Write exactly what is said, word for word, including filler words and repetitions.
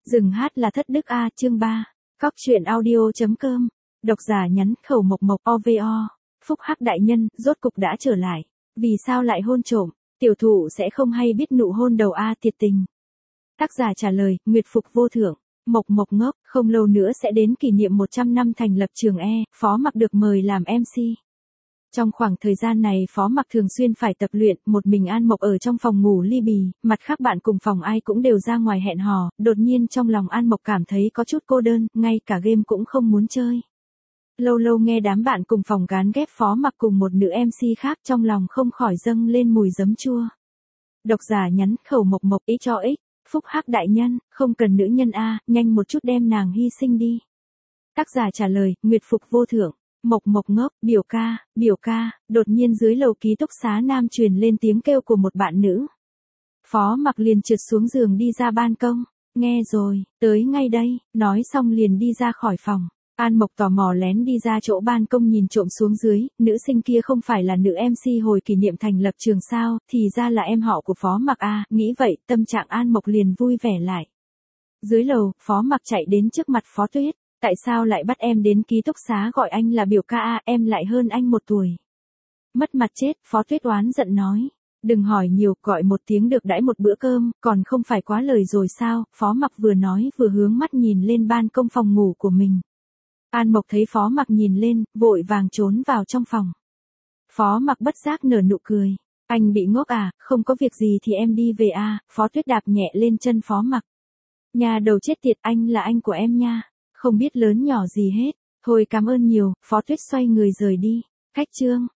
Dừng hát là thất đức a, chương ba. Cóc truyện audio.com. Độc giả nhắn khẩu mộc mộc o vê o. Phúc Hắc đại nhân, rốt cục đã trở lại. Vì sao lại hôn trộm? Tiểu thụ sẽ không hay biết nụ hôn đầu a thiệt tình. Tác giả trả lời, Nguyệt Phục vô thượng. Mộc mộc ngốc, không lâu nữa sẽ đến kỷ niệm một trăm năm thành lập trường E, Phó Mặc được mời làm em xê. Trong khoảng thời gian này Phó Mặc thường xuyên phải tập luyện, một mình An Mộc ở trong phòng ngủ ly bì, mặt khác bạn cùng phòng ai cũng đều ra ngoài hẹn hò, đột nhiên trong lòng An Mộc cảm thấy có chút cô đơn, ngay cả game cũng không muốn chơi. Lâu lâu nghe đám bạn cùng phòng gán ghép Phó Mặc cùng một nữ em xê khác, trong lòng không khỏi dâng lên mùi giấm chua. Độc giả nhắn khẩu mộc mộc ý cho ích, Phúc Hắc đại nhân, không cần nữ nhân a, nhanh một chút đem nàng hy sinh đi. Tác giả trả lời, Nguyệt Phục vô thượng. Mộc mộc ngốc, biểu ca, biểu ca, đột nhiên dưới lầu ký túc xá nam truyền lên tiếng kêu của một bạn nữ. Phó Mặc liền trượt xuống giường đi ra ban công, nghe rồi, tới ngay đây, nói xong liền đi ra khỏi phòng. An Mộc tò mò lén đi ra chỗ ban công nhìn trộm xuống dưới, nữ sinh kia không phải là nữ em xê hồi kỷ niệm thành lập trường sao, thì ra là em họ của Phó Mặc a, nghĩ vậy, tâm trạng An Mộc liền vui vẻ lại. Dưới lầu, Phó Mặc chạy đến trước mặt Phó Tuyết. Tại sao lại bắt em đến ký túc xá gọi anh là biểu ca a, em lại hơn anh một tuổi. Mất mặt chết, Phó Tuyết oán giận nói. Đừng hỏi nhiều, gọi một tiếng được đãi một bữa cơm, còn không phải quá lời rồi sao, Phó Mặc vừa nói vừa hướng mắt nhìn lên ban công phòng ngủ của mình. An Mộc thấy Phó Mặc nhìn lên, vội vàng trốn vào trong phòng. Phó Mặc bất giác nở nụ cười. Anh bị ngốc à, không có việc gì thì em đi về a, Phó Tuyết đạp nhẹ lên chân Phó Mặc. Nhà đầu chết tiệt, anh là anh của em nha. Không biết lớn nhỏ gì hết. Thôi cảm ơn nhiều, Phó Tuyết xoay người rời đi. Cách chương.